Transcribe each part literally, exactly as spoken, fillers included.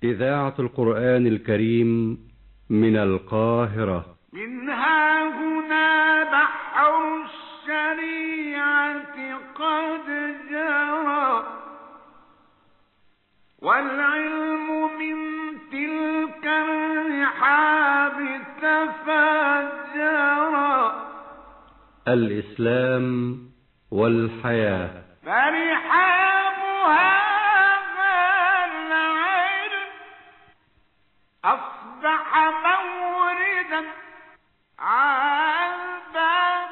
إذاعة القرآن الكريم من القاهرة. منها هنا بحر الشريعة قد جرى، والعلم من تلك الرحاب تفجرا. الإسلام والحياة. فرحاب هذا العلم أصبح موردا عذبا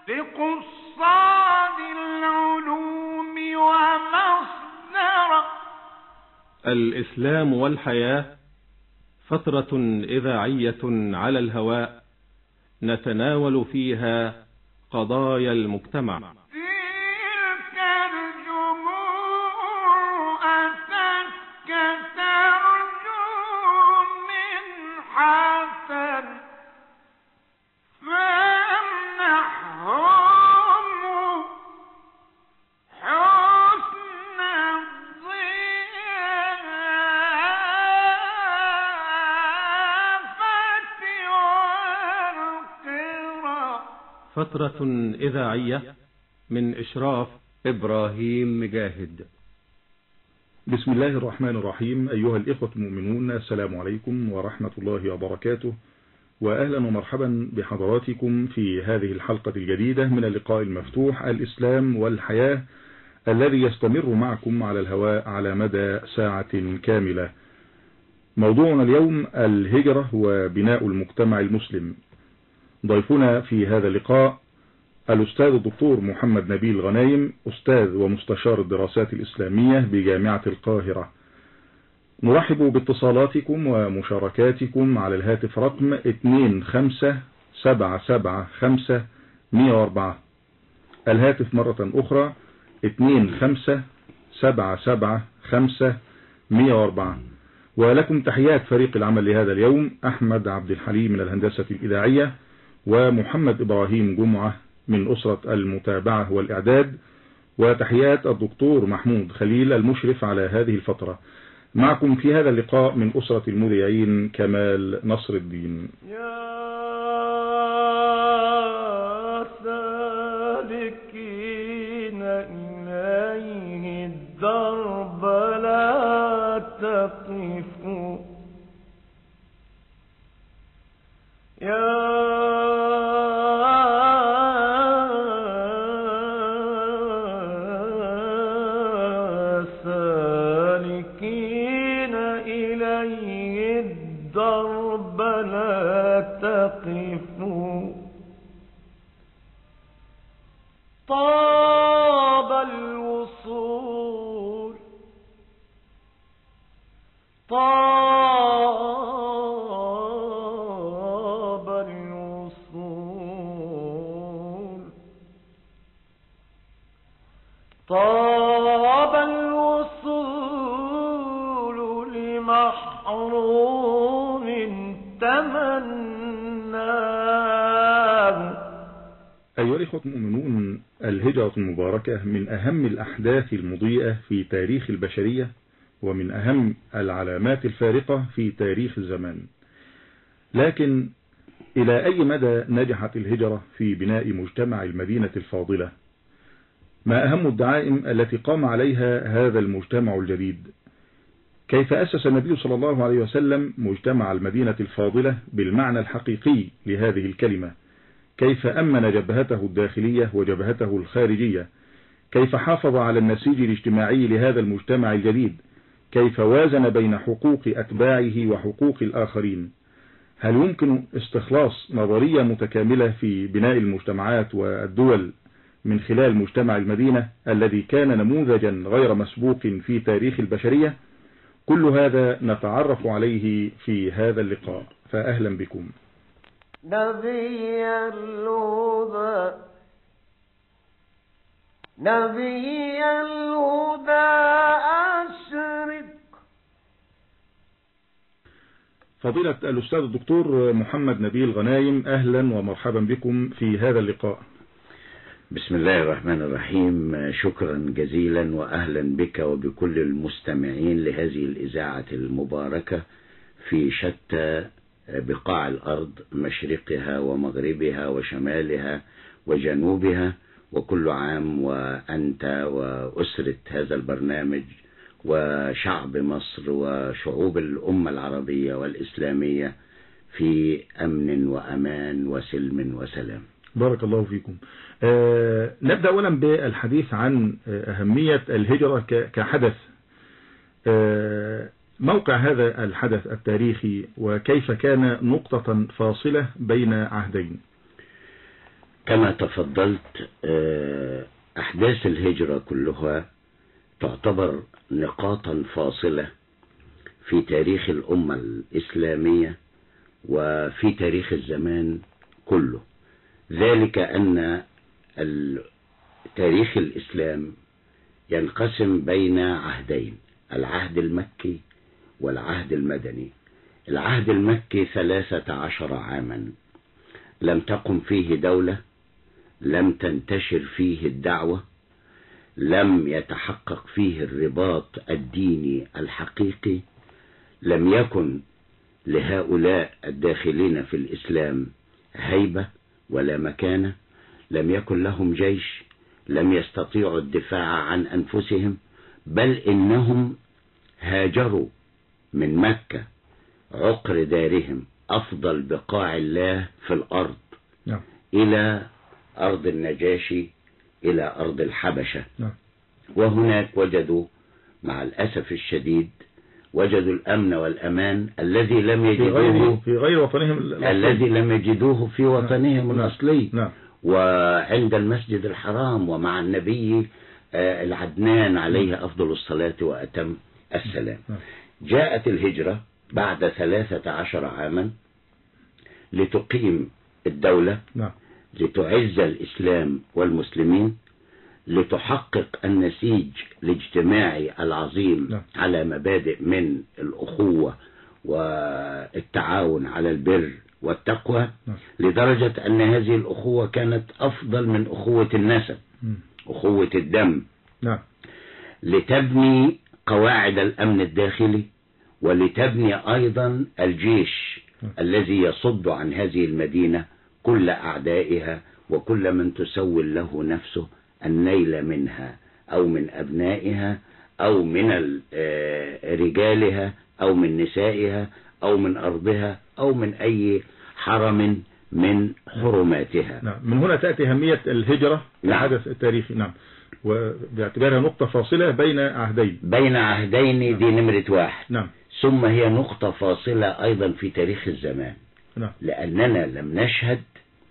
لقصاد العلوم ومصدرا. الإسلام والحياة فترة إذاعية على الهواء نتناول فيها قضايا المجتمع. تلك الجموع أتتك ترجو من حسن، فامنحهم حسن الضيافة والقرى. فترة إذاعية من إشراف إبراهيم مجاهد. بسم الله الرحمن الرحيم. أيها الإخوة المؤمنون، السلام عليكم ورحمة الله وبركاته، وأهلا ومرحبا بحضراتكم في هذه الحلقة الجديدة من اللقاء المفتوح الإسلام والحياة، الذي يستمر معكم على الهواء على مدى ساعة كاملة. موضوعنا اليوم الهجرة وبناء المجتمع المسلم. ضيفنا في هذا اللقاء الأستاذ الدكتور محمد نبيل غنايم، أستاذ ومستشار الدراسات الإسلامية بجامعة القاهرة. نرحب باتصالاتكم ومشاركاتكم على الهاتف رقم اثنين خمسة سبعة سبعة خمسة مئة وأربعة. الهاتف مرة أخرى اثنين خمسة سبعة سبعة خمسة مئة وأربعة. ولكم تحيات فريق العمل لهذا اليوم: أحمد عبد الحليم من الهندسة الإذاعية، ومحمد إبراهيم جمعة من أسرة المتابعة والإعداد، وتحيات الدكتور محمود خليل المشرف على هذه الفترة. معكم في هذا اللقاء من أسرة المذيعين كمال نصر الدين. يا سالكين إليه الدرب لا تقفوا، يا الضرب لا تقفوا. طاب الوصول، طاب الوصول، طاب الوصول لمحروم تمناه. أيها الإخوة المؤمنون، الهجرة المباركة من أهم الأحداث المضيئة في تاريخ البشرية، ومن أهم العلامات الفارقة في تاريخ الزمان. لكن إلى أي مدى نجحت الهجرة في بناء مجتمع المدينة الفاضلة؟ ما أهم الدعائم التي قام عليها هذا المجتمع الجديد؟ كيف أسس النبي صلى الله عليه وسلم مجتمع المدينة الفاضلة بالمعنى الحقيقي لهذه الكلمة؟ كيف أمن جبهته الداخلية وجبهته الخارجية؟ كيف حافظ على النسيج الاجتماعي لهذا المجتمع الجديد؟ كيف وازن بين حقوق أتباعه وحقوق الآخرين؟ هل يمكن استخلاص نظرية متكاملة في بناء المجتمعات والدول من خلال مجتمع المدينة الذي كان نموذجا غير مسبوق في تاريخ البشرية؟ كل هذا نتعرف عليه في هذا اللقاء، فأهلا بكم. نبي الهدى، نبي الهدى أشرق. فضيلة الأستاذ الدكتور محمد نبيل غنايم، أهلا ومرحبا بكم في هذا اللقاء. بسم الله الرحمن الرحيم. شكرا جزيلا وأهلا بك وبكل المستمعين لهذه الإذاعة المباركة في شتى بقاع الأرض، مشرقها ومغربها وشمالها وجنوبها، وكل عام وأنت وأسرة هذا البرنامج وشعب مصر وشعوب الأمة العربية والإسلامية في أمن وأمان وسلم وسلام. بارك الله فيكم. آه نبدأ أولا بالحديث عن أهمية الهجرة كحدث. آه موقع هذا الحدث التاريخي وكيف كان نقطة فاصلة بين عهدين. كما تفضلت، آه أحداث الهجرة كلها تعتبر نقاطا فاصلة في تاريخ الأمة الإسلامية وفي تاريخ الزمان كله، ذلك أن تاريخ الإسلام ينقسم بين عهدين، العهد المكي والعهد المدني. العهد المكي ثلاثة عشر عاما لم تقم فيه دولة، لم تنتشر فيه الدعوة، لم يتحقق فيه الرباط الديني الحقيقي، لم يكن لهؤلاء الداخلين في الإسلام هيبة ولا مكانة، لم يكن لهم جيش، لم يستطيعوا الدفاع عن أنفسهم، بل إنهم هاجروا من مكة عقر دارهم أفضل بقاع الله في الأرض نعم. إلى أرض النجاشي، إلى أرض الحبشة نعم. وهناك وجدوا مع الأسف الشديد وجدوا الأمن والأمان الذي لم يجدوه في غير وطنهم الأصلي. الذي لم يجدوه في وطنهم نعم. الأصلي نعم. وعند المسجد الحرام ومع النبي العدنان عليه أفضل الصلاة وأتم السلام. نعم. جاءت الهجرة بعد ثلاثة عشر عاما لتقيم الدولة، نعم. لتعز الإسلام والمسلمين، لتحقق النسيج الاجتماعي العظيم نعم. على مبادئ من الأخوة والتعاون على البر والتقوى، نعم. لدرجة أن هذه الأخوة كانت أفضل من أخوة النسب، م. أخوة الدم، نعم. لتبني قواعد الأمن الداخلي ولتبني أيضا الجيش نعم. الذي يصد عن هذه المدينة كل أعدائها وكل من تسول له نفسه النيل منها أو من أبنائها أو من رجالها أو من نسائها أو من أرضها أو من أي حرم من حرماتها. نعم. من هنا تأتي أهمية الهجرة الحدث نعم. التاريخي. نعم. وباعتبارها نقطة فاصلة بين عهدين. بين عهدين. نعم. دي نمرة واحد. نعم. ثم هي نقطة فاصلة أيضا في تاريخ الزمان. نعم. لأننا لم نشهد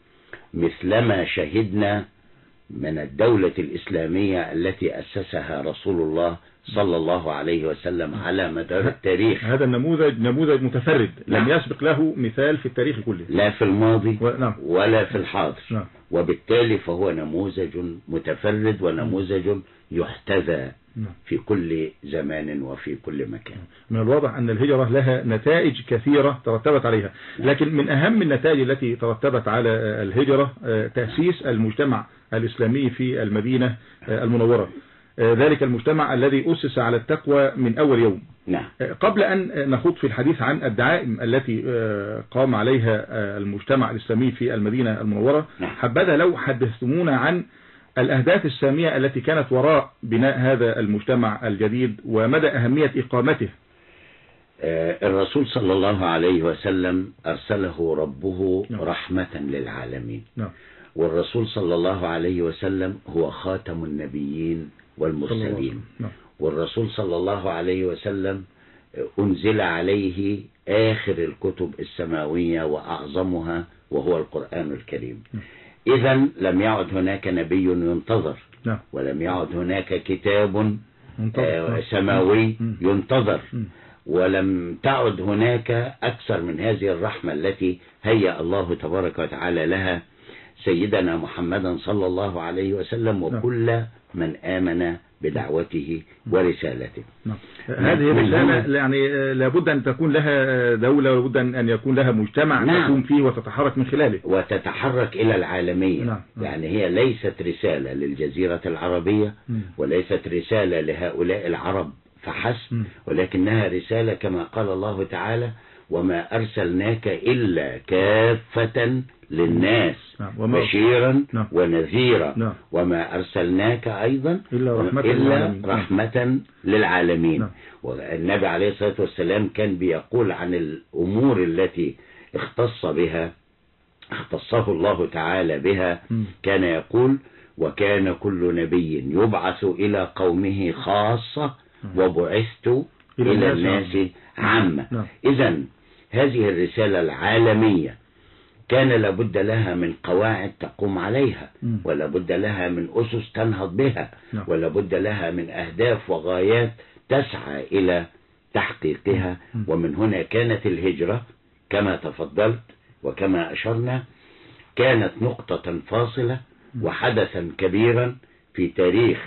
مثلما شهدنا من الدولة الإسلامية التي أسسها رسول الله صلى الله عليه وسلم على مدار التاريخ. هذا النموذج نموذج متفرد. نعم. لم يسبق له مثال في التاريخ كله، لا في الماضي و... نعم. ولا في الحاضر. نعم. وبالتالي فهو نموذج متفرد ونموذج يحتذى نعم. في كل زمان وفي كل مكان. من الواضح أن الهجرة لها نتائج كثيرة ترتبت عليها، لكن من أهم النتائج التي ترتبت على الهجرة تأسيس المجتمع الإسلامي في المدينة المنورة، ذلك المجتمع الذي أسس على التقوى من أول يوم. نعم. قبل أن نخوض في الحديث عن الدعائم التي قام عليها المجتمع الإسلامي في المدينة المنورة، نعم. حبذا لو حدثتمونا عن الأهداف السامية التي كانت وراء بناء هذا المجتمع الجديد ومدى أهمية إقامته. الرسول صلى الله عليه وسلم أرسله ربه نعم. رحمة للعالمين. نعم. والرسول صلى الله عليه وسلم هو خاتم النبيين والمرسلين. نعم. والرسول صلى الله عليه وسلم أنزل عليه آخر الكتب السماوية وأعظمها وهو القرآن الكريم. نعم. إذن لم يعد هناك نبي ينتظر. نعم. ولم يعد هناك كتاب منتظر. سماوي م. ينتظر. م. ولم تعد هناك أكثر من هذه الرحمة التي هيأ الله تبارك وتعالى لها سيدنا محمدا صلى الله عليه وسلم وكل من آمن بدعوته ورسالته. نعم. هذه الرسالة يعني لابد أن تكون لها دولة، ولابد أن يكون لها مجتمع نعم. تقوم فيه وتتحرك من خلاله وتتحرك إلى العالمية. نعم. يعني هي ليست رسالة للجزيرة العربية م. وليست رسالة لهؤلاء العرب فحسب، م. ولكنها رسالة كما قال الله تعالى: وما أرسلناك إلا كافة للناس نعم. وما... بشيرا نعم. ونذيرا نعم. وما أرسلناك أيضا إلا رحمة, إلا للعالمين. رحمة للعالمين. نعم. والنبي عليه الصلاة والسلام كان بيقول عن الأمور التي اختص بها اختصه الله تعالى بها، م. كان يقول: وكان كل نبي يبعث إلى قومه خاصة وبعثت إلى, إلى الناس عامة. نعم. إذن هذه الرسالة العالمية كان لابد لها من قواعد تقوم عليها، ولا بد لها من أسس تنهض بها، نعم. ولا بد لها من أهداف وغايات تسعى إلى تحقيقها. ومن هنا كانت الهجرة كما تفضلت وكما أشرنا كانت نقطة فاصلة وحدثا كبيرا في تاريخ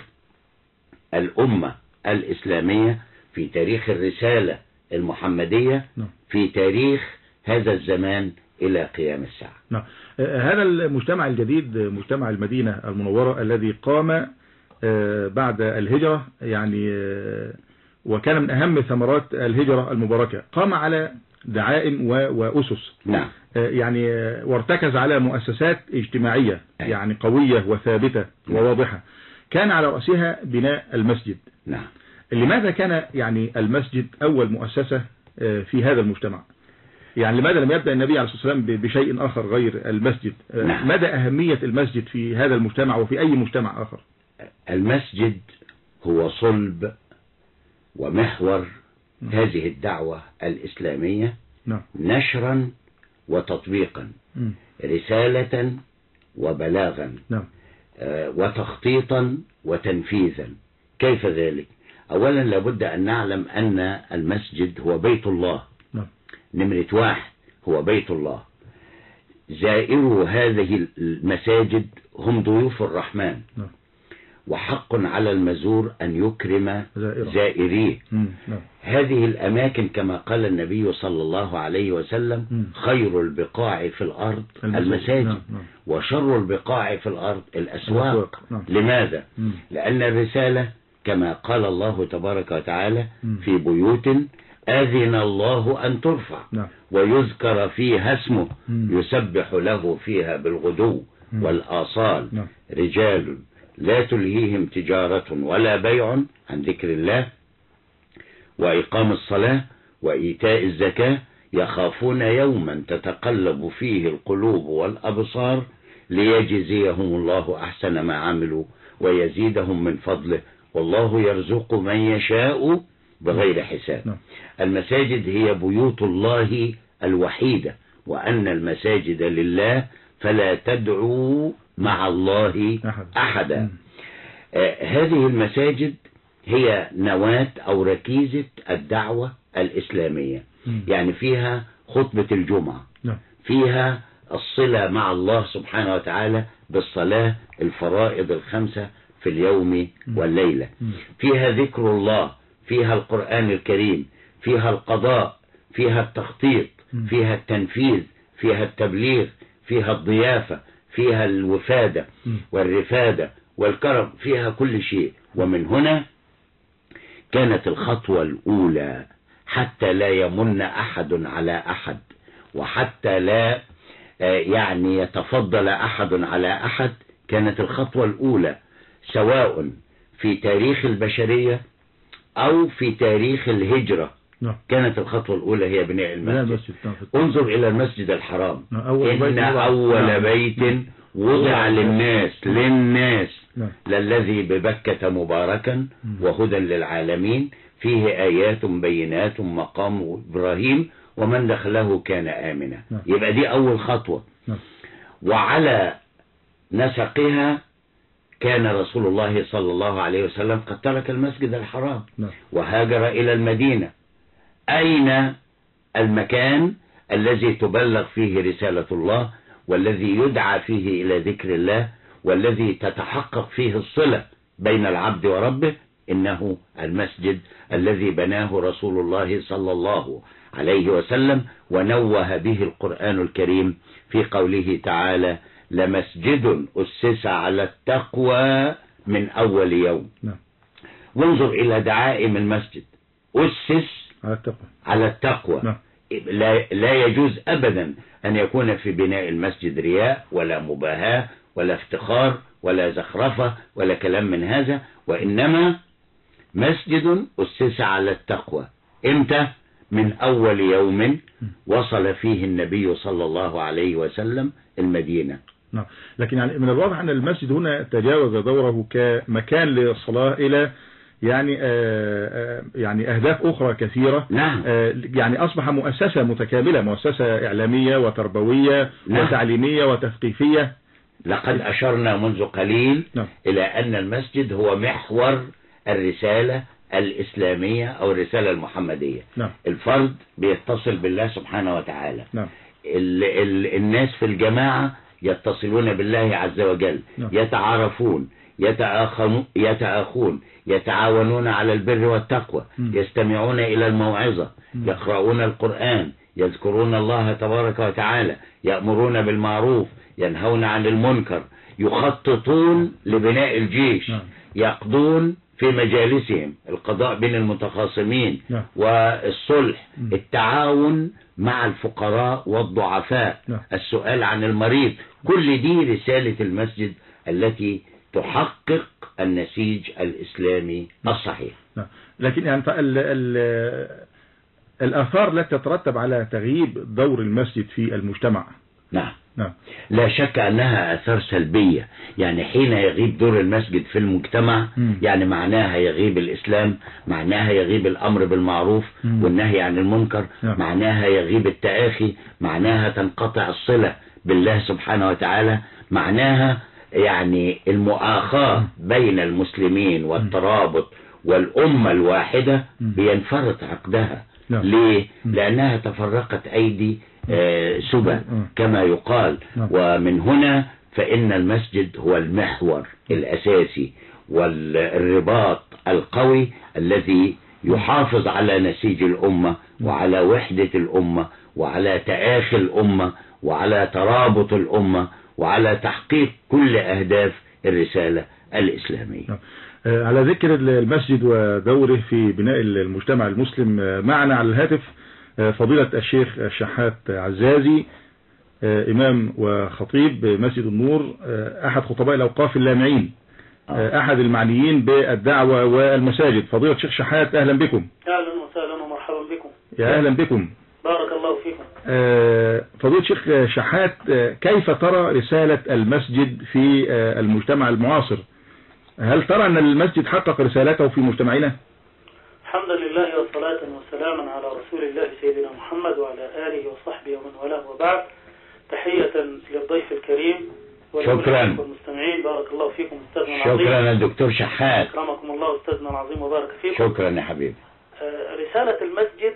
الأمة الإسلامية، في تاريخ الرسالة المحمدية، في تاريخ هذا الزمان إلى قيام الساعة. نعم. هذا المجتمع الجديد، مجتمع المدينة المنورة الذي قام بعد الهجرة، يعني وكان من أهم ثمرات الهجرة المباركة، قام على دعائم وأسس. نعم. يعني وارتكز على مؤسسات اجتماعية يعني قوية وثابتة وواضحة، كان على رأسها بناء المسجد. نعم. لماذا كان يعني المسجد أول مؤسسة في هذا المجتمع؟ يعني لماذا لم يبدأ النبي عليه الصلاة والسلام بشيء آخر غير المسجد؟ نعم. مدى أهمية المسجد في هذا المجتمع وفي أي مجتمع آخر؟ المسجد هو صلب ومحور هذه الدعوة الإسلامية. نعم. نشرا وتطبيقا، م. رسالة وبلاغا، نعم. آه وتخطيطا وتنفيذا. كيف ذلك؟ أولا لابد أن نعلم أن المسجد هو بيت الله. نعم. نمرة واحد هو بيت الله. زائروا هذه المساجد هم ضيوف الرحمن. نعم. وحق على المزور أن يكرم زائرة. زائريه. نعم. هذه الأماكن كما قال النبي صلى الله عليه وسلم: م. خير البقاع في الأرض المساجد. المساجد، نعم. نعم. وشر البقاع في الأرض الأسواق. الأسواق. نعم. لماذا؟ م. لأن الرسالة كما قال الله تبارك وتعالى: م. في بيوت أذن الله أن ترفع نعم. ويذكر فيها اسمه م. يسبح له فيها بالغدو م. والآصال نعم. رجال لا تلهيهم تجارة ولا بيع عن ذكر الله وإقام الصلاة وإيتاء الزكاة يخافون يوما تتقلب فيه القلوب والأبصار ليجزيهم الله أحسن ما عملوا ويزيدهم من فضله والله يرزق من يشاء بغير حساب. المساجد هي بيوت الله الوحيدة، وأن المساجد لله فلا تدعوا مع الله أحدا. آه هذه المساجد هي نواة أو ركيزة الدعوة الإسلامية. يعني فيها خطبة الجمعة، فيها الصلة مع الله سبحانه وتعالى بالصلاة الفرائض الخمسة في اليوم والليلة، فيها ذكر الله، فيها القرآن الكريم، فيها القضاء، فيها التخطيط، فيها التنفيذ، فيها التبليغ، فيها الضيافة، فيها الوفادة والرفادة والكرم، فيها كل شيء. ومن هنا كانت الخطوة الأولى حتى لا يمن أحد على أحد، وحتى لا يعني يتفضل أحد على أحد. كانت الخطوة الأولى سواء في تاريخ البشرية أو في تاريخ الهجرة، كانت الخطوة الأولى هي بناء المسجد. انظر إلى المسجد الحرام: إن أول بيت وضع للناس للناس للذي ببكة مباركا وهدى للعالمين فيه آيات بينات مقام إبراهيم ومن دخله كان آمنا. يبقى دي أول خطوة. وعلى نسقها كان رسول الله صلى الله عليه وسلم قد ترك المسجد الحرام وهاجر إلى المدينة. أين المكان الذي تبلغ فيه رسالة الله، والذي يدعى فيه إلى ذكر الله، والذي تتحقق فيه الصلة بين العبد وربه إنه المسجد الذي بناه رسول الله صلى الله عليه وسلم، ونوه به القرآن الكريم في قوله تعالى: لمسجد أسس على التقوى من أول يوم. نعم. وانظر إلى دعائم المسجد: أسس على التقوى. على التقوى. نعم. لا, لا يجوز أبدا أن يكون في بناء المسجد رياء ولا مباهاة ولا افتخار ولا زخرفة ولا كلام من هذا، وإنما مسجد أسس على التقوى. إمتى؟ من أول يوم وصل فيه النبي صلى الله عليه وسلم المدينة. نعم. لكن يعني من الواضح أن المسجد هنا تجاوز دوره كمكان للصلاة إلى يعني آآ يعني أهداف أخرى كثيرة. نعم. يعني أصبح مؤسسة متكاملة، مؤسسة إعلامية وتربوية. نعم. وتعليمية وتثقيفية. لقد أشرنا منذ قليل. نعم. إلى أن المسجد هو محور الرسالة الإسلامية أو الرسالة المحمدية. نعم. الفرد بيتصل بالله سبحانه وتعالى. نعم. ال ال الناس في الجماعة يتصلون بالله عز وجل. نعم. يتعارفون، يتآخون يتآخون يتعاونون على البر والتقوى. م. يستمعون إلى الموعظة. م. يقرؤون القرآن، يذكرون الله تبارك وتعالى، يأمرون بالمعروف، ينهون عن المنكر، يخططون لبناء الجيش. نعم. يقضون في مجالسهم القضاء بين المتخاصمين. نعم. والصلح. م. التعاون مع الفقراء والضعفاء. نعم. السؤال عن المريض. كل دي رسالة المسجد التي تحقق النسيج الإسلامي الصحيح. نعم. لكن يعني ال ال الآثار التي تترتب على تغييب دور المسجد في المجتمع. نعم. نعم. لا شك أنها آثار سلبية. يعني حين يغيب دور المسجد في المجتمع م. يعني معناها يغيب الإسلام، معناها يغيب الأمر بالمعروف م. والنهي عن المنكر. نعم. معناها يغيب التآخي، معناها تنقطع الصلة بالله سبحانه وتعالى، معناها يعني المؤاخاة بين المسلمين والترابط والأمة الواحدة بينفرط عقدها. نعم. ليه؟ لأنها تفرقت أيدي آه سبا كما يقال. نعم. ومن هنا فإن المسجد هو المحور الأساسي والرباط القوي الذي يحافظ على نسيج الأمة وعلى وحدة الأمة وعلى تآخي الأمة وعلى ترابط الأمة وعلى تحقيق كل أهداف الرسالة الإسلامية. على ذكر المسجد ودوره في بناء المجتمع المسلم، معنا على الهاتف فضيلة الشيخ الشحات عزازي، إمام وخطيب مسجد النور، أحد خطباء الأوقاف اللامعين، أحد المعنيين بالدعوة والمساجد. فضيلة الشيخ شحات، أهلا بكم. أهلا وسهلا ومرحبا بكم. يا أهلا بكم. بارك الله فيكم. فضيلة الشيخ شحات، كيف ترى رسالة المسجد في المجتمع المعاصر؟ هل ترى أن المسجد حقق رسالته في مجتمعنا؟ الحمد لله والصلاة والسلام على رسول الله سيدنا محمد وعلى آله وصحبه ومن والاه، وبعد. تحية للضيف الكريم شكرا والمستمعين. بارك الله فيكم أستاذنا العظيم. شكرا يا دكتور شحات. أكرمكم الله أستاذنا العظيم وبارك فيكم. شكرا يا حبيبي. رسالة المسجد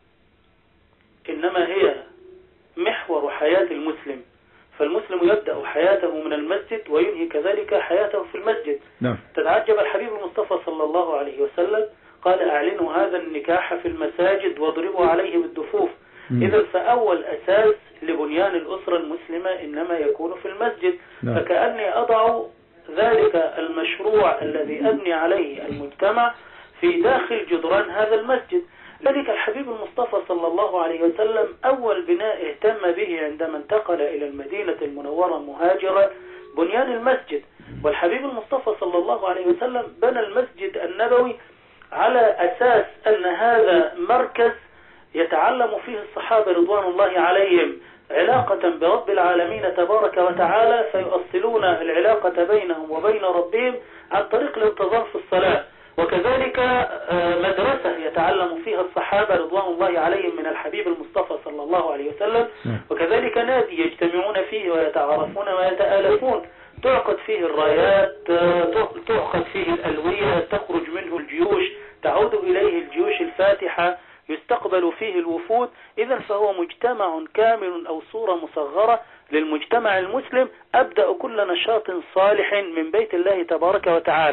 إنما هي محور حياة المسلم، فالمسلم يبدأ حياته من المسجد وينهي كذلك حياته في المسجد. نعم. تتعجب الحبيب المصطفى صلى الله عليه وسلم قال: أعلنوا هذا النكاح في المساجد واضربوا عليه بالدفوف. إذا فأول أساس لبنيان الأسرة المسلمة إنما يكون في المسجد. نعم. فكأني أضع ذلك المشروع الذي أبني عليه المجتمع في داخل جدران هذا المسجد. لذلك الحبيب المصطفى صلى الله عليه وسلم أول بناء اهتم به عندما انتقل إلى المدينة المنورة مهاجرا بنيان المسجد. والحبيب المصطفى صلى الله عليه وسلم بنى المسجد النبوي على أساس أن هذا مركز يتعلم فيه الصحابة رضوان الله عليهم علاقة برب العالمين تبارك وتعالى، فيؤصلون العلاقة بينهم وبين ربهم عن طريق الانتظام في الصلاة. وكذلك مدرسة يتعلم فيها الصحابة رضوان الله عليهم من الحبيب المصطفى صلى الله عليه وسلم. وكذلك نادي يجتمعون فيه ويتعارفون ويتآلفون، تعقد فيه الرايات، تعقد فيه الألوية، تخرج منه الجيوش، تعود إليه الجيوش الفاتحة، يستقبل فيه الوفود. إذا فهو مجتمع كامل أو صورة مصغرة للمجتمع المسلم. أبدأ كل نشاط صالح من بيت الله تبارك وتعالى.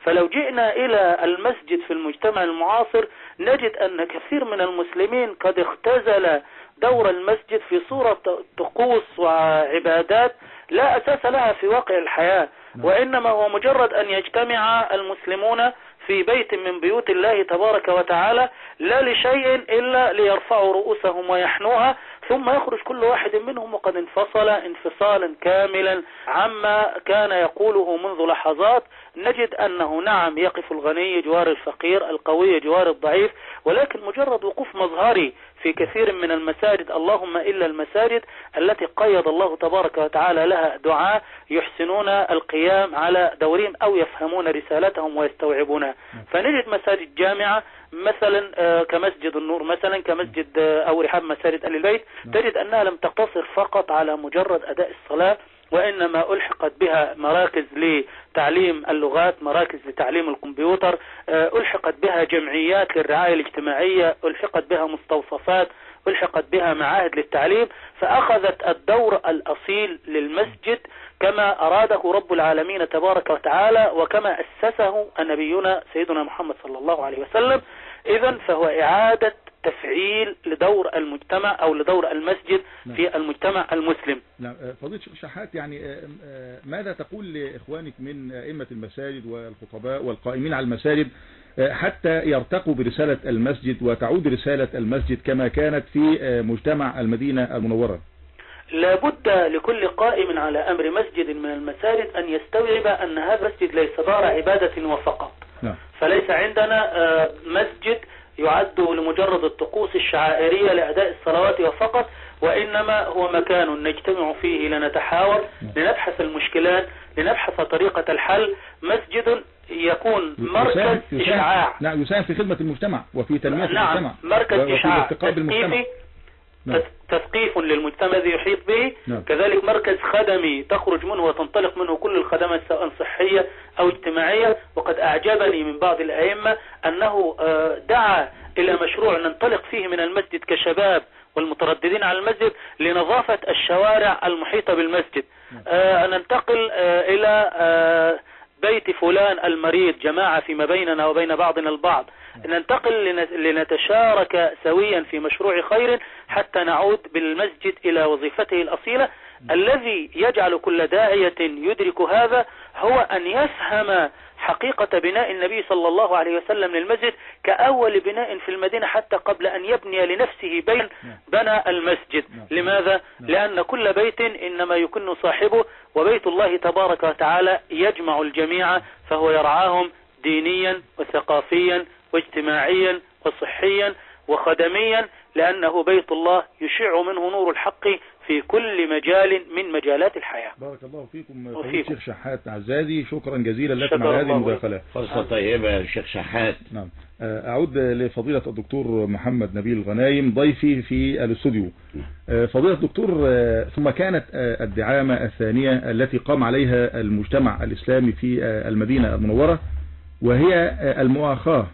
فلو جئنا إلى المسجد في المجتمع المعاصر نجد أن كثير من المسلمين قد اختزل دور المسجد في صورة طقوس وعبادات لا أساس لها في واقع الحياة، وإنما هو مجرد أن يجتمع المسلمون في بيت من بيوت الله تبارك وتعالى لا لشيء إلا ليرفعوا رؤوسهم ويحنوها، ثم يخرج كل واحد منهم وقد انفصل انفصالا كاملا عما كان يقوله منذ لحظات. نجد أنه نعم يقف الغني جوار الفقير، القوي جوار الضعيف، ولكن مجرد وقوف مظهري في كثير من المساجد، اللهم إلا المساجد التي قيض الله تبارك وتعالى لها دعاء يحسنون القيام على دورهم أو يفهمون رسالتهم ويستوعبونها. فنجد مساجد جامعة مثلا كمسجد النور مثلا، كمسجد أو رحاب مساجد أهل البيت، تجد أنها لم تقتصر فقط على مجرد أداء الصلاة، وإنما ألحقت بها مراكز لتعليم اللغات، مراكز لتعليم الكمبيوتر، ألحقت بها جمعيات للرعاية الاجتماعية، ألحقت بها مستوصفات، ألحقت بها معاهد للتعليم، فأخذت الدور الأصيل للمسجد كما أراده رب العالمين تبارك وتعالى وكما أسسه نبينا سيدنا محمد صلى الله عليه وسلم. إذن فهو إعادة تفعيل لدور المجتمع أو لدور المسجد في المجتمع المسلم. نعم. فضيلة الشيخ شحات، يعني ماذا تقول لإخوانك من أئمة المساجد والخطباء والقائمين على المساجد حتى يرتقوا برسالة المسجد وتعود رسالة المسجد كما كانت في مجتمع المدينة المنورة؟ لابد لكل قائم على أمر مسجد من المساجد أن يستوعب أن هذا المسجد ليس دار عبادة وفقط. نعم. فليس عندنا مسجد يعد لمجرد الطقوس الشعائرية لأداء الصلوات وفقط، وإنما هو مكان نجتمع فيه لنتحاور، لنبحث المشكلات، لنبحث طريقة الحل. مسجد يكون مركز إشعاع، نعم، يساهم في خدمة المجتمع وفي تنمية نعم المجتمع، مركز إشعاع تثقيفي، تثقيف للمجتمع الذي يحيط به. نعم. كذلك مركز خدمي تخرج منه وتنطلق منه كل الخدمات سواء صحية أو اجتماعية. وقد أعجبني من بعض الأئمة أنه دعا إلى مشروع ننطلق فيه من المسجد كشباب والمترددين على المسجد لنظافة الشوارع المحيطة بالمسجد. آه ننتقل آه إلى آه بيت فلان المريض، جماعة فيما بيننا وبين بعضنا البعض، ننتقل لنتشارك سويا في مشروع خير حتى نعود بالمسجد إلى وظيفته الأصيلة. الذي يجعل كل داعية يدرك هذا هو أن يفهم حقيقة بناء النبي صلى الله عليه وسلم للمسجد كأول بناء في المدينة حتى قبل أن يبني لنفسه بيت بنى المسجد. لماذا؟ لأن كل بيت إنما يكن صاحبه، وبيت الله تبارك وتعالى يجمع الجميع، فهو يرعاهم دينيا وثقافيا واجتماعيا وصحيا وخدميا، لأنه بيت الله يشع منه نور الحق في كل مجال من مجالات الحياة. بارك الله فيكم فضيلة الشيخ شحات عزازي، شكرا جزيلا لكم على هذه المداخلة. فرصة طيبة يا شيخ شحات. نعم. أعود لفضيلة الدكتور محمد نبيل غنايم ضيفي في الاستوديو. فضيلة الدكتور، ثم كانت الدعامة الثانية التي قام عليها المجتمع الإسلامي في المدينة المنورة، وهي المؤاخاة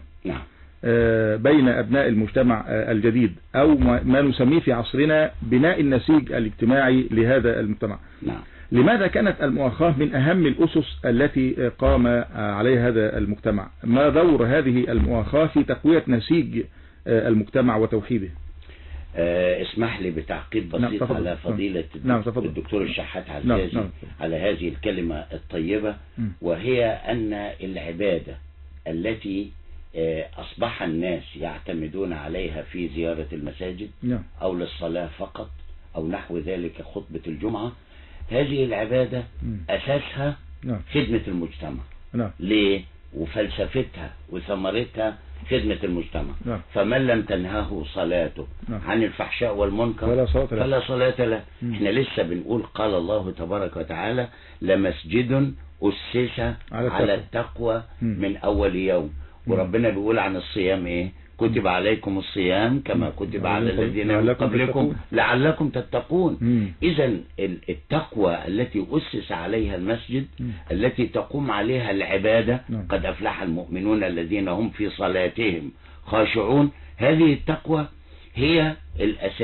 بين أبناء المجتمع الجديد، أو ما نسميه في عصرنا بناء النسيج الاجتماعي لهذا المجتمع. نعم. لماذا كانت المؤاخاة من أهم الأسس التي قام عليها هذا المجتمع؟ ما دور هذه المؤاخاة في تقوية نسيج المجتمع وتوحيده؟ أه اسمح لي بتعقيب بسيط. نعم. على فضيلة نعم. الدكتور الشحات عزازي. نعم. على هذه الكلمة الطيبة، وهي أن العبادة التي أصبح الناس يعتمدون عليها في زيارة المساجد أو للصلاة فقط أو نحو ذلك خطبة الجمعة، هذه العبادة أساسها خدمة المجتمع. ليه؟ وفلسفتها وثمرتها خدمة المجتمع. فمن لم تنهه صلاته عن الفحشاء والمنكر فلا صلاة له, فلا صلاة له. احنا لسه بنقول قال الله تبارك وتعالى لمسجد أسس على التقوى من أول يوم. وربنا بيقول عن الصيام ايه؟ كتب عليكم الصيام كما كتب على الذين من قبلكم لعلكم تتقون. اذا التقوى التي أسس عليها المسجد، التي تقوم عليها العبادة، قد أفلح المؤمنون الذين هم في صلاتهم خاشعون، هذه التقوى هي الأساس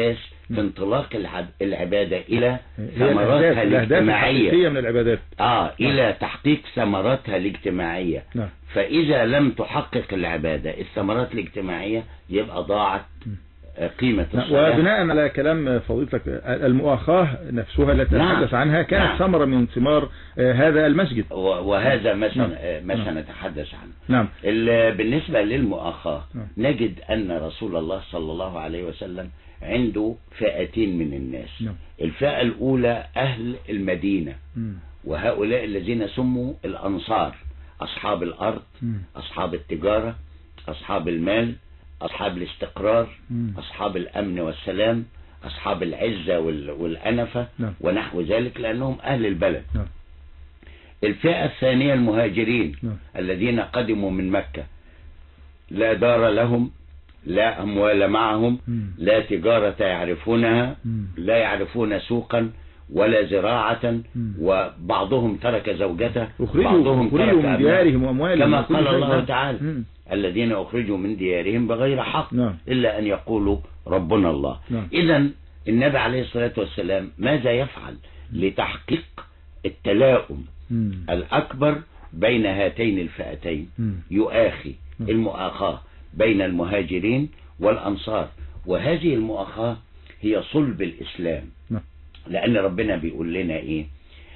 في انطلاق العب- العبادة إلى ثمراتها الاجتماعية هي من العبادات آه إلى تحقيق ثمراتها الاجتماعية. نعم. فإذا لم تحقق العبادة الثمرات الاجتماعية يبقى ضاعت قيمة الصلاة. وبناء على كلام فضيلتك المؤاخاة نفسها التي نعم. نتحدث عنها كانت نعم. ثمرة من ثمار هذا المسجد، وهذا ما نعم. ما سنتحدث عنه. نعم. بالنسبة للمؤاخاة نعم. نجد أن رسول الله صلى الله عليه وسلم عنده فئتين من الناس. نعم. الفئة الأولى أهل المدينة، مم. وهؤلاء الذين سموا الأنصار، أصحاب الأرض، مم. أصحاب التجارة، أصحاب المال، أصحاب الاستقرار، مم. أصحاب الأمن والسلام، أصحاب العزة وال- والأنفة، نعم. ونحو ذلك، لأنهم أهل البلد. نعم. الفئة الثانية المهاجرين، نعم. الذين قدموا من مكة، لا دار لهم، لا أموال معهم، مم. لا تجارة يعرفونها، مم. لا يعرفون سوقا ولا زراعة، مم. وبعضهم ترك زوجته، أخرجوا بعضهم أخرجوا ترك من أبنائه، ديارهم وأموالهم كما وكل قال شيء. الله نعم. تعالى مم. الذين أخرجوا من ديارهم بغير حق، نعم. إلا أن يقولوا ربنا الله. نعم. إذا النبي عليه الصلاة والسلام ماذا يفعل لتحقيق التلاؤم مم. الأكبر بين هاتين الفئتين؟ مم. يؤاخي نعم. المؤاخاة بين المهاجرين والأنصار، وهذه المؤاخاة هي صلب الإسلام. نعم. لأن ربنا بيقول لنا إيه؟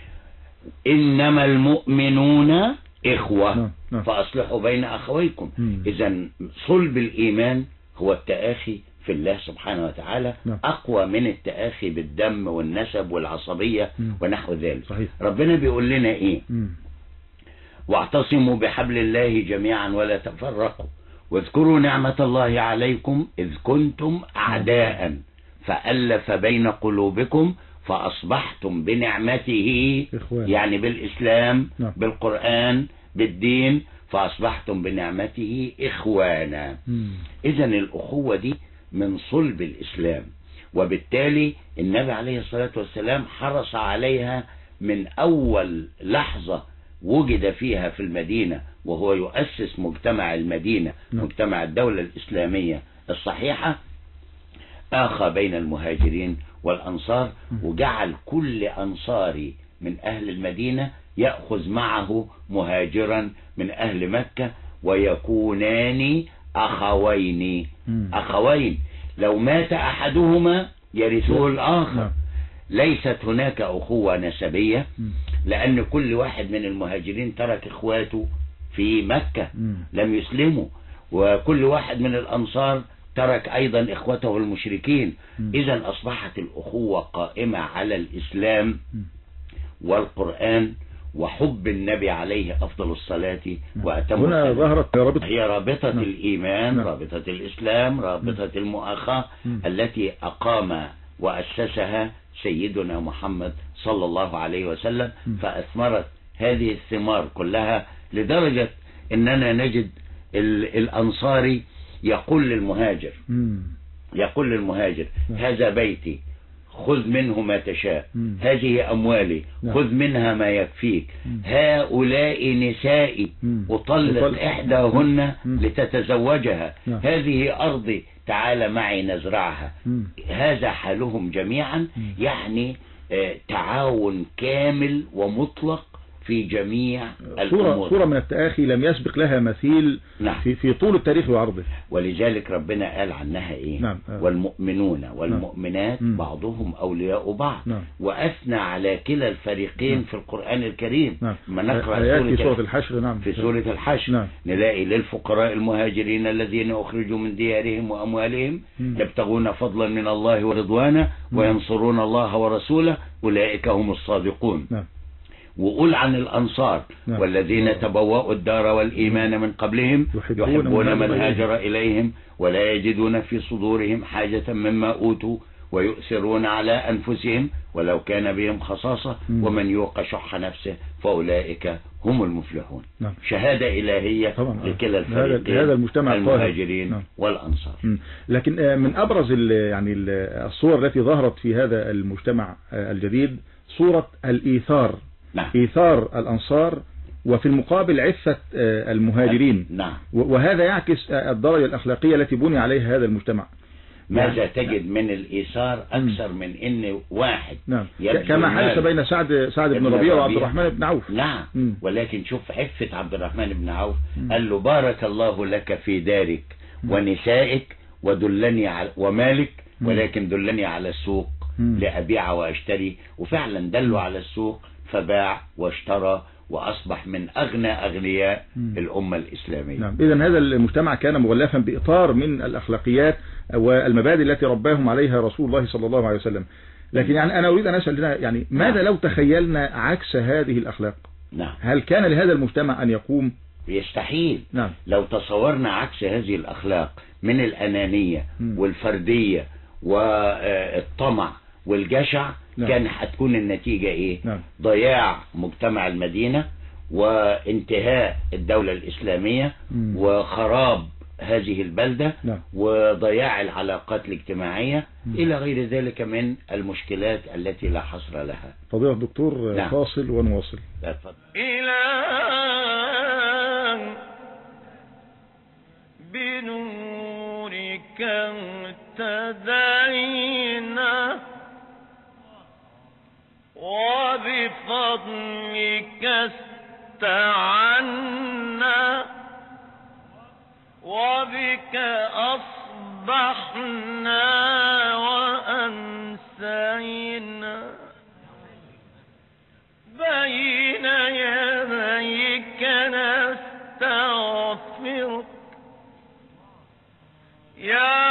إنما المؤمنون إخوة، نعم. نعم. فأصلحوا بين أخويكم. مم. إذا صلب الإيمان هو التآخي في الله سبحانه وتعالى، نعم. أقوى من التآخي بالدم والنسب والعصبية مم. ونحو ذلك. صحيح. ربنا بيقول لنا إيه؟ مم. واعتصموا بحبل الله جميعا ولا تفرقوا واذكروا نعمة الله عليكم إذ كنتم أعداء فألف بين قلوبكم فأصبحتم بنعمته، إخوانا. يعني بالإسلام، نعم. بالقرآن، بالدين، فأصبحتم بنعمته إخوانا. مم. إذا الأخوة دي من صلب الإسلام، وبالتالي النبي عليه الصلاة والسلام حرص عليها من أول لحظة وجد فيها في المدينة، وهو يؤسس مجتمع المدينة، نعم. مجتمع الدولة الإسلامية الصحيحة، آخى بين المهاجرين والأنصار، وجعل كل أنصاري من أهل المدينة يأخذ معه مهاجرا من أهل مكة، ويكونان أخوين. مم. أخوين لو مات أحدهما يرثه نعم. الآخر. ليست هناك أخوة نسبية، مم. لأن كل واحد من المهاجرين ترك إخواته في مكة مم. لم يسلموا، وكل واحد من الأنصار ترك أيضا إخوته المشركين. مم. إذا أصبحت الأخوة قائمة على الإسلام مم. والقرآن وحب النبي عليه أفضل الصلاة وأتم هنا التسليم. ظهرت رابطة. هي رابطة نعم. الإيمان، نعم. رابطة الإسلام، رابطة المؤاخاة مم. التي أقام وأسسها سيدنا محمد صلى الله عليه وسلم، مم. فأثمرت هذه الثمار كلها لدرجة أننا نجد ال- الأنصاري يقول للمهاجر مم. يقول للمهاجر نعم. هذا بيتي خذ منه ما تشاء، مم. هذه أموالي نعم. خذ منها ما يكفيك، مم. هؤلاء نسائي مم. أطلق أطلق. إحداهن مم. لتتزوجها، نعم. هذه أرضي تعال معي نزرعها. مم. هذا حالهم جميعا، مم. يعني آه، تعاون كامل ومطلق في جميع صورة, الأمور. صورة من التآخي لم يسبق لها مثيل نعم. في, في طول التاريخ وعرضه. ولذلك ربنا قال عنها إيه؟ نعم. آه. والمؤمنون والمؤمنات نعم. بعضهم أولياء بعض. نعم. وأثنى على كلا الفريقين نعم. في القرآن الكريم. نعم. لما نقرأ آيات في سورة سورة الحشر. نعم. في سورة الحشر نعم. نلاقي للفقراء المهاجرين الذين أخرجوا من ديارهم وأموالهم مم. يبتغون فضلا من الله ورضوانه وينصرون الله ورسوله أولئك هم الصادقون. نعم. وقول عن الأنصار نعم. والذين تبوأوا الدار والإيمان من قبلهم يحبون يحبون من من هاجر هاجر إليهم ولا يجدون في صدورهم حاجة مما أوتوا ويؤثرون على أنفسهم ولو كان بهم خصاصة مم. ومن يوق شح نفسه فأولئك هم المفلحون. نعم. شهادة إلهية طبعا. لكلا هذا- الفريقين، هذا المجتمع الطاهر. المهاجرين نعم. والأنصار. مم. لكن آه، من أبرز ال- يعني ال- الصور التي ظهرت في هذا المجتمع آه، الجديد صورة الإيثار، نعم. إيثار الأنصار وفي المقابل عفة آه، المهاجرين. نعم. و- وهذا يعكس آه، الدرجة الأخلاقية التي بني عليها هذا المجتمع. ماذا تجد من الإيثار أكثر من إن واحد نعم يبذل كما حدث مال. بين سعد سعد بن ربيعة وعبد الرحمن بن عوف. نعم مم. ولكن شوف عفة عبد الرحمن بن عوف، مم. قال له بارك الله لك في دارك ونسائك ودلني على ومالك، ولكن دلني على السوق مم. لأبيع وأشتري. وفعلا دلوا على السوق فباع واشترى وأصبح من أغنى أغنياء مم. الأمة الإسلامية. نعم إذا هذا المجتمع كان مغلفا بإطار من الأخلاقيات والمبادئ التي رباهم عليها رسول الله صلى الله عليه وسلم. لكن يعني أنا أريد أن أسأل هنا يعني ماذا لو تخيلنا عكس هذه الأخلاق؟ نعم. هل كان لهذا المجتمع أن يقوم؟ يستحيل. نعم. لو تصورنا عكس هذه الأخلاق من الأنانية مم. والفردية والطمع والجشع، نعم. كان هتكون النتيجة إيه؟ نعم. ضياع مجتمع المدينة وانتهاء الدولة الإسلامية مم. وخراب هذه البلدة، نعم. وضياع العلاقات الاجتماعية مم. إلى غير ذلك من المشكلات التي لا حصر لها. فضيلة الدكتور نعم. فاصل ونواصل. لا تفضل. إله بنورك اهتدينا وبفضلك استعنا وبك أصبحنا وأمسينا بين يديك نستغفرك يا